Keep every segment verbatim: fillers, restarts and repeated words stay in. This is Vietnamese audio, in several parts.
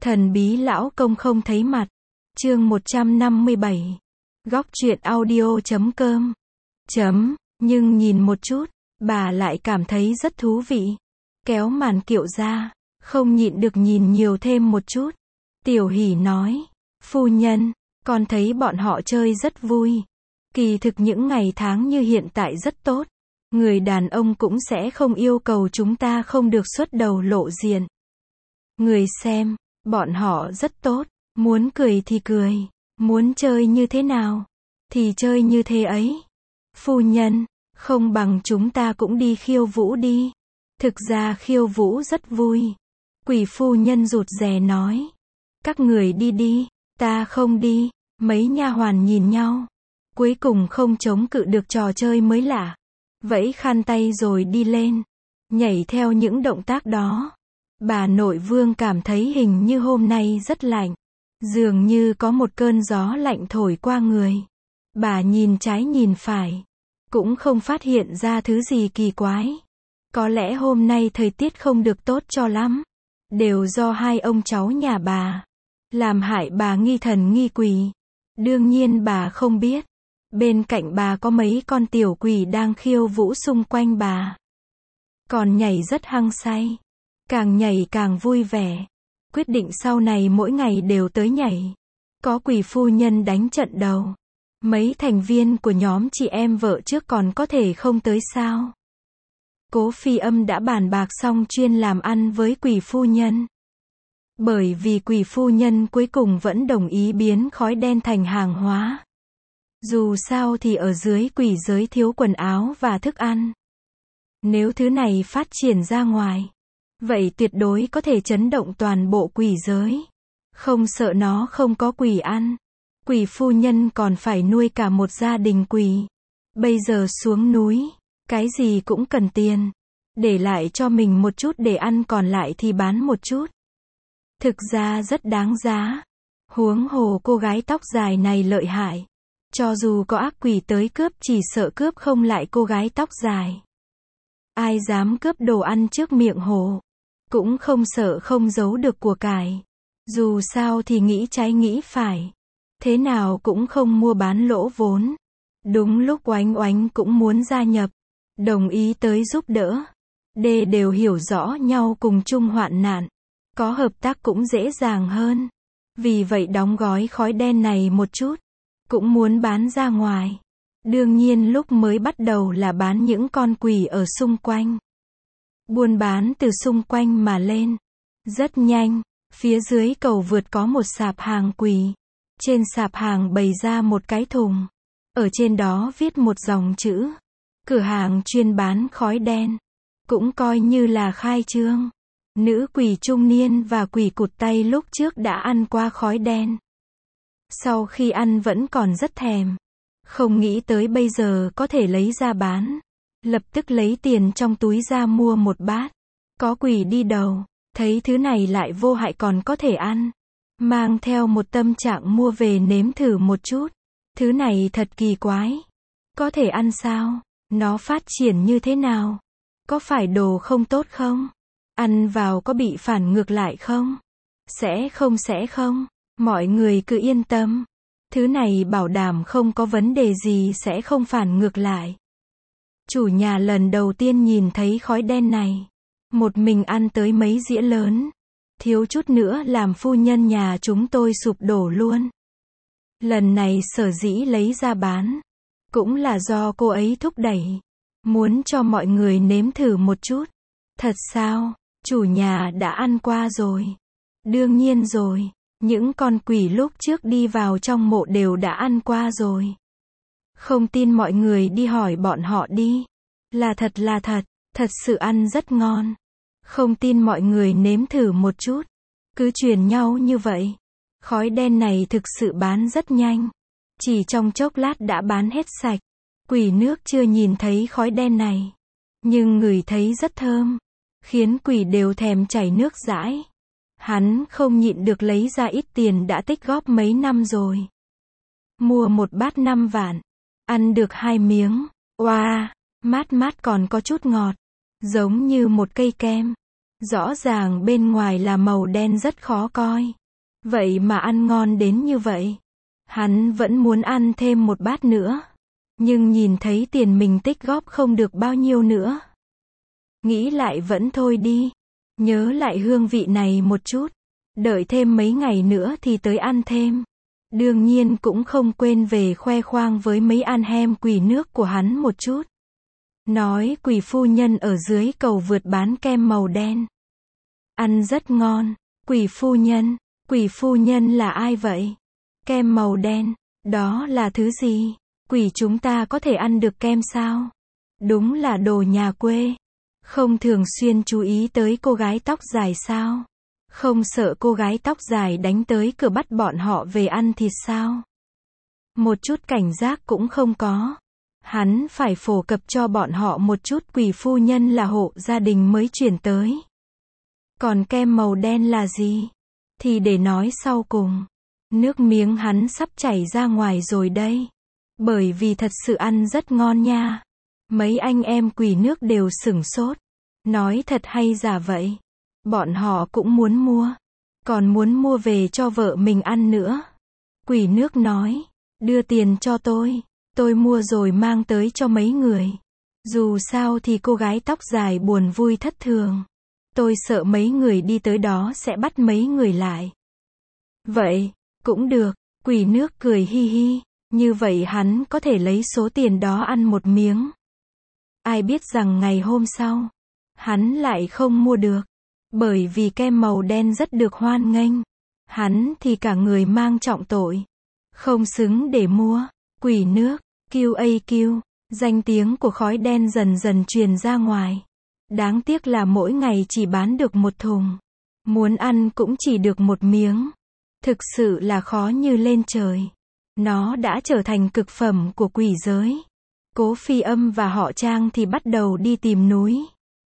Thần bí lão công không thấy mặt. Chương một trăm năm mươi bảy. Góc truyện audio chấm com. Chấm, nhưng nhìn một chút, bà lại cảm thấy rất thú vị. Kéo màn kiệu ra, không nhịn được nhìn nhiều thêm một chút. Tiểu Hỷ nói, phu nhân, con thấy bọn họ chơi rất vui. Kỳ thực những ngày tháng như hiện tại rất tốt. Người đàn ông cũng sẽ không yêu cầu chúng ta không được xuất đầu lộ diện. Người xem, bọn họ rất tốt, muốn cười thì cười, muốn chơi như thế nào, thì chơi như thế ấy. Phu nhân, không bằng chúng ta cũng đi khiêu vũ đi. Thực ra khiêu vũ rất vui. Quỷ phu nhân rụt rè nói. Các người đi đi, ta không đi. Mấy nha hoàn nhìn nhau. Cuối cùng không chống cự được trò chơi mới lạ. Vẫy khăn tay rồi đi lên. Nhảy theo những động tác đó. Bà nội vương cảm thấy hình như hôm nay rất lạnh. Dường như có một cơn gió lạnh thổi qua người. Bà nhìn trái nhìn phải. Cũng không phát hiện ra thứ gì kỳ quái. Có lẽ hôm nay thời tiết không được tốt cho lắm. Đều do hai ông cháu nhà bà. Làm hại bà nghi thần nghi quỷ. Đương nhiên bà không biết. Bên cạnh bà có mấy con tiểu quỷ đang khiêu vũ xung quanh bà. Còn nhảy rất hăng say. Càng nhảy càng vui vẻ. Quyết định sau này mỗi ngày đều tới nhảy. Có quỷ phu nhân đánh trận đầu. Mấy thành viên của nhóm chị em vợ trước còn có thể không tới sao. Cố Phi Âm đã bàn bạc xong chuyên làm ăn với quỷ phu nhân. Bởi vì quỷ phu nhân cuối cùng vẫn đồng ý biến khói đen thành hàng hóa. Dù sao thì ở dưới quỷ giới thiếu quần áo và thức ăn. Nếu thứ này phát triển ra ngoài, vậy tuyệt đối có thể chấn động toàn bộ quỷ giới. Không sợ nó không có quỷ ăn. Quỷ phu nhân còn phải nuôi cả một gia đình quỷ. Bây giờ xuống núi, cái gì cũng cần tiền. Để lại cho mình một chút để ăn, còn lại thì bán một chút. Thực ra rất đáng giá. Huống hồ cô gái tóc dài này lợi hại. Cho dù có ác quỷ tới cướp chỉ sợ cướp không lại cô gái tóc dài. Ai dám cướp đồ ăn trước miệng hồ. Cũng không sợ không giấu được của cải. Dù sao thì nghĩ trái nghĩ phải. Thế nào cũng không mua bán lỗ vốn. Đúng lúc Oánh Oánh cũng muốn gia nhập. Đồng ý tới giúp đỡ. Đê đều hiểu rõ nhau cùng chung hoạn nạn. Có hợp tác cũng dễ dàng hơn. Vì vậy đóng gói khói đen này một chút. Cũng muốn bán ra ngoài. Đương nhiên lúc mới bắt đầu là bán những con quỷ ở xung quanh. Buôn bán từ xung quanh mà lên. Rất nhanh, phía dưới cầu vượt có một sạp hàng quỷ. Trên sạp hàng bày ra một cái thùng. Ở trên đó viết một dòng chữ. Cửa hàng chuyên bán khói đen. Cũng coi như là khai trương. Nữ quỷ trung niên và quỷ cụt tay lúc trước đã ăn qua khói đen. Sau khi ăn vẫn còn rất thèm. Không nghĩ tới bây giờ có thể lấy ra bán. Lập tức lấy tiền trong túi ra mua một bát. Có quỷ đi đầu. Thấy thứ này lại vô hại còn có thể ăn. Mang theo một tâm trạng mua về nếm thử một chút. Thứ này thật kỳ quái. Có thể ăn sao? Nó phát triển như thế nào? Có phải đồ không tốt không? Ăn vào có bị phản ngược lại không? Sẽ không sẽ không. Mọi người cứ yên tâm. Thứ này bảo đảm không có vấn đề gì, sẽ không phản ngược lại. Chủ nhà lần đầu tiên nhìn thấy khói đen này. Một mình ăn tới mấy dĩa lớn. Thiếu chút nữa làm phu nhân nhà chúng tôi sụp đổ luôn. Lần này sở dĩ lấy ra bán. Cũng là do cô ấy thúc đẩy. Muốn cho mọi người nếm thử một chút. Thật sao? Chủ nhà đã ăn qua rồi. Đương nhiên rồi. Những con quỷ lúc trước đi vào trong mộ đều đã ăn qua rồi. Không tin mọi người đi hỏi bọn họ đi. Là thật là thật. Thật sự ăn rất ngon. Không tin mọi người nếm thử một chút. Cứ truyền nhau như vậy. Khói đen này thực sự bán rất nhanh. Chỉ trong chốc lát đã bán hết sạch. Quỷ nước chưa nhìn thấy khói đen này. Nhưng ngửi thấy rất thơm. Khiến quỷ đều thèm chảy nước dãi. Hắn không nhịn được lấy ra ít tiền đã tích góp mấy năm rồi. Mua một bát năm vạn. Ăn được hai miếng. Oa, wow, mát mát còn có chút ngọt. Giống như một cây kem. Rõ ràng bên ngoài là màu đen rất khó coi. Vậy mà ăn ngon đến như vậy. Hắn vẫn muốn ăn thêm một bát nữa. Nhưng nhìn thấy tiền mình tích góp không được bao nhiêu nữa. Nghĩ lại vẫn thôi đi. Nhớ lại hương vị này một chút. Đợi thêm mấy ngày nữa thì tới ăn thêm. Đương nhiên cũng không quên về khoe khoang với mấy ăn hem quỷ nước của hắn một chút. Nói quỷ phu nhân ở dưới cầu vượt bán kem màu đen. Ăn rất ngon. Quỷ phu nhân. Quỷ phu nhân là ai vậy? Kem màu đen. Đó là thứ gì? Quỷ chúng ta có thể ăn được kem sao? Đúng là đồ nhà quê. Không thường xuyên chú ý tới cô gái tóc dài sao? Không sợ cô gái tóc dài đánh tới cửa bắt bọn họ về ăn thịt sao? Một chút cảnh giác cũng không có. Hắn phải phổ cập cho bọn họ một chút quỷ phu nhân là hộ gia đình mới chuyển tới. Còn kem màu đen là gì? Thì để nói sau cùng. Nước miếng hắn sắp chảy ra ngoài rồi đây. Bởi vì thật sự ăn rất ngon nha. Mấy anh em quỷ nước đều sửng sốt. Nói thật hay giả vậy? Bọn họ cũng muốn mua. Còn muốn mua về cho vợ mình ăn nữa. Quỷ nước nói. Đưa tiền cho tôi. Tôi mua rồi mang tới cho mấy người. Dù sao thì cô gái tóc dài buồn vui thất thường. Tôi sợ mấy người đi tới đó sẽ bắt mấy người lại. Vậy, cũng được. Quỷ nước cười hi hi. Như vậy hắn có thể lấy số tiền đó ăn một miếng. Ai biết rằng ngày hôm sau, hắn lại không mua được. Bởi vì kem màu đen rất được hoan nghênh. Hắn thì cả người mang trọng tội. Không xứng để mua. Quỷ nước, kiu ây kiu, danh tiếng của khói đen dần dần truyền ra ngoài. Đáng tiếc là mỗi ngày chỉ bán được một thùng. Muốn ăn cũng chỉ được một miếng. Thực sự là khó như lên trời. Nó đã trở thành cực phẩm của quỷ giới. Cố Phi Âm và họ Trang thì bắt đầu đi tìm núi.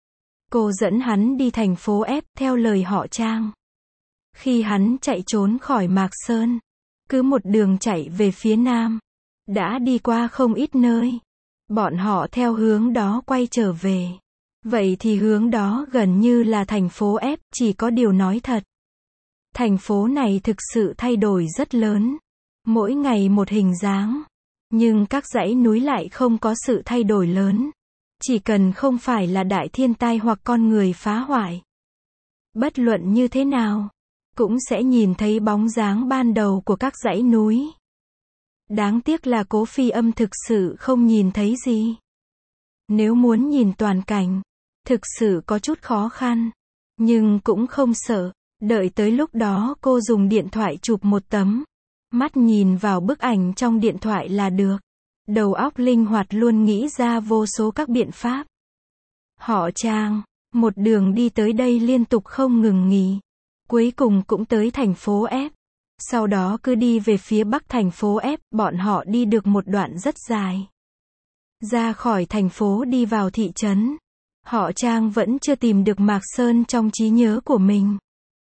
Cô dẫn hắn đi thành phố F theo lời họ Trang. Khi hắn chạy trốn khỏi Mạc Sơn, cứ một đường chạy về phía nam, đã đi qua không ít nơi. Bọn họ theo hướng đó quay trở về. Vậy thì hướng đó gần như là thành phố F, chỉ có điều nói thật. Thành phố này thực sự thay đổi rất lớn. Mỗi ngày một hình dáng. Nhưng các dãy núi lại không có sự thay đổi lớn. Chỉ cần không phải là đại thiên tai hoặc con người phá hoại. Bất luận như thế nào, cũng sẽ nhìn thấy bóng dáng ban đầu của các dãy núi. Đáng tiếc là Cố Phi Âm thực sự không nhìn thấy gì. Nếu muốn nhìn toàn cảnh, thực sự có chút khó khăn. Nhưng cũng không sợ. Đợi tới lúc đó cô dùng điện thoại chụp một tấm. Mắt nhìn vào bức ảnh trong điện thoại là được. Đầu óc linh hoạt luôn nghĩ ra vô số các biện pháp. Họ Trang, một đường đi tới đây liên tục không ngừng nghỉ. Cuối cùng cũng tới thành phố F. Sau đó cứ đi về phía bắc thành phố F, bọn họ đi được một đoạn rất dài. Ra khỏi thành phố đi vào thị trấn. Họ Trang vẫn chưa tìm được Mạc Sơn trong trí nhớ của mình.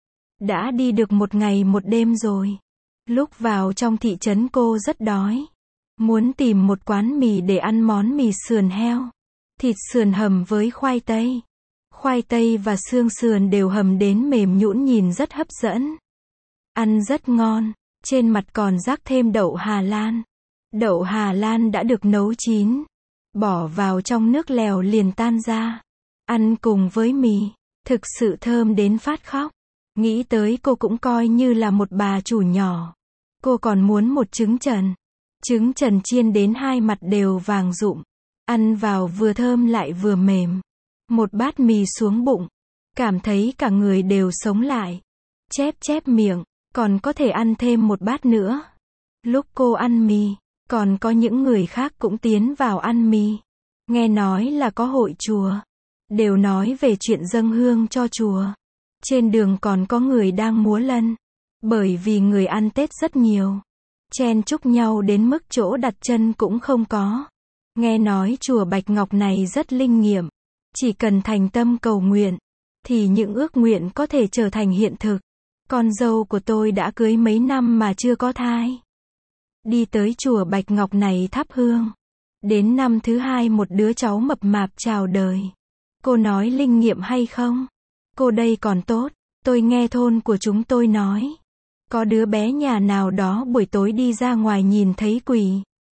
Đã đi được một ngày một đêm rồi. Lúc vào trong thị trấn cô rất đói. Muốn tìm một quán mì để ăn món mì sườn heo. Thịt sườn hầm với khoai tây. Khoai tây và xương sườn đều hầm đến mềm nhũn nhìn rất hấp dẫn. Ăn rất ngon. Trên mặt còn rắc thêm đậu Hà Lan. Đậu Hà Lan đã được nấu chín. Bỏ vào trong nước lèo liền tan ra. Ăn cùng với mì. Thực sự thơm đến phát khóc. Nghĩ tới cô cũng coi như là một bà chủ nhỏ. Cô còn muốn một trứng trần. Trứng trần chiên đến hai mặt đều vàng rụm. Ăn vào vừa thơm lại vừa mềm. Một bát mì xuống bụng. Cảm thấy cả người đều sống lại. Chép chép miệng. Còn có thể ăn thêm một bát nữa. Lúc cô ăn mì, còn có những người khác cũng tiến vào ăn mì. Nghe nói là có hội chùa. Đều nói về chuyện dâng hương cho chùa. Trên đường còn có người đang múa lân. Bởi vì người ăn Tết rất nhiều. Chen chúc nhau đến mức chỗ đặt chân cũng không có. Nghe nói chùa Bạch Ngọc này rất linh nghiệm. Chỉ cần thành tâm cầu nguyện, thì những ước nguyện có thể trở thành hiện thực. Con dâu của tôi đã cưới mấy năm mà chưa có thai. Đi tới chùa Bạch Ngọc này thắp hương. Đến năm thứ hai một đứa cháu mập mạp chào đời. Cô nói linh nghiệm hay không? Cô đây còn tốt, tôi nghe thôn của chúng tôi nói. Có đứa bé nhà nào đó buổi tối đi ra ngoài nhìn thấy quỷ.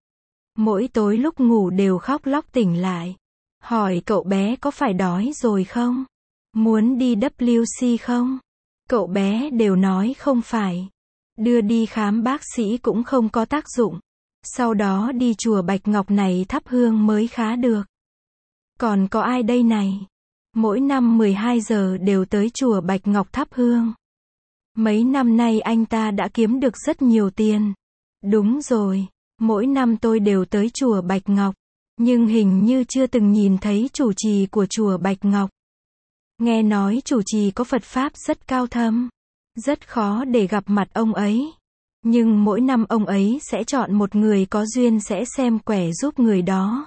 Mỗi tối lúc ngủ đều khóc lóc tỉnh lại. Hỏi cậu bé có phải đói rồi không? Muốn đi W C không? Cậu bé đều nói không phải. Đưa đi khám bác sĩ cũng không có tác dụng. Sau đó đi chùa Bạch Ngọc này thắp hương mới khá được. Còn có ai đây này? Mỗi năm mười hai giờ đều tới chùa Bạch Ngọc thắp hương. Mấy năm nay anh ta đã kiếm được rất nhiều tiền. Đúng rồi, mỗi năm tôi đều tới chùa Bạch Ngọc. Nhưng hình như chưa từng nhìn thấy chủ trì của chùa Bạch Ngọc. Nghe nói chủ trì có Phật Pháp rất cao thâm. Rất khó để gặp mặt ông ấy. Nhưng mỗi năm ông ấy sẽ chọn một người có duyên sẽ xem quẻ giúp người đó.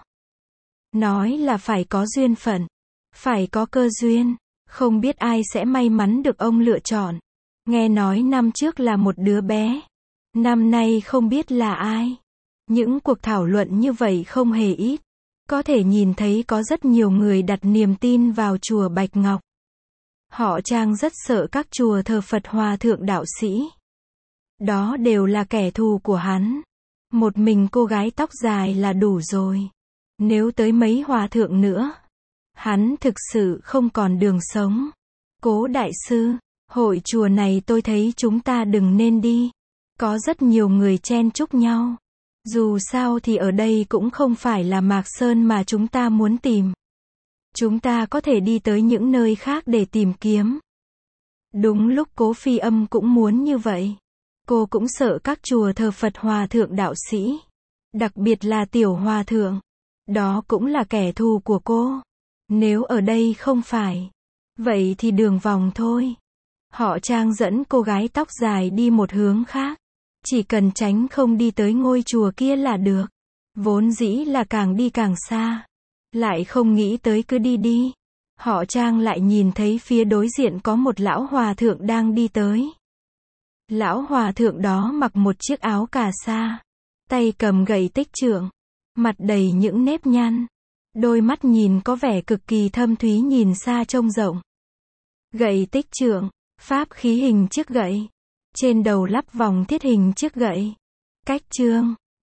Nói là phải có duyên phận. Phải có cơ duyên. Không biết ai sẽ may mắn được ông lựa chọn. Nghe nói năm trước là một đứa bé. Năm nay không biết là ai. Những cuộc thảo luận như vậy không hề ít. Có thể nhìn thấy có rất nhiều người đặt niềm tin vào chùa Bạch Ngọc. Họ Trang rất sợ các chùa thờ Phật hòa thượng đạo sĩ. Đó đều là kẻ thù của hắn. Một mình cô gái tóc dài là đủ rồi. Nếu tới mấy hòa thượng nữa, hắn thực sự không còn đường sống. Cố đại sư, hội chùa này tôi thấy chúng ta đừng nên đi. Có rất nhiều người chen chúc nhau. Dù sao thì ở đây cũng không phải là Mạc Sơn mà chúng ta muốn tìm. Chúng ta có thể đi tới những nơi khác để tìm kiếm. Đúng lúc Cố Phi Âm cũng muốn như vậy. Cô cũng sợ các chùa thờ Phật hòa thượng đạo sĩ. Đặc biệt là tiểu hòa thượng. Đó cũng là kẻ thù của cô. Nếu ở đây không phải, vậy thì đường vòng thôi. Họ Trang dẫn cô gái tóc dài đi một hướng khác. Chỉ cần tránh không đi tới ngôi chùa kia là được. Vốn dĩ là càng đi càng xa. Lại không nghĩ tới cứ đi đi. Họ Trang lại nhìn thấy phía đối diện có một lão hòa thượng đang đi tới. Lão hòa thượng đó mặc một chiếc áo cà sa. Tay cầm gậy tích trượng. Mặt đầy những nếp nhăn. Đôi mắt nhìn có vẻ cực kỳ thâm thúy nhìn xa trông rộng. Gậy tích trượng, pháp khí hình chiếc gậy. Trên đầu lắp vòng thiết hình chiếc gậy. Cách trương,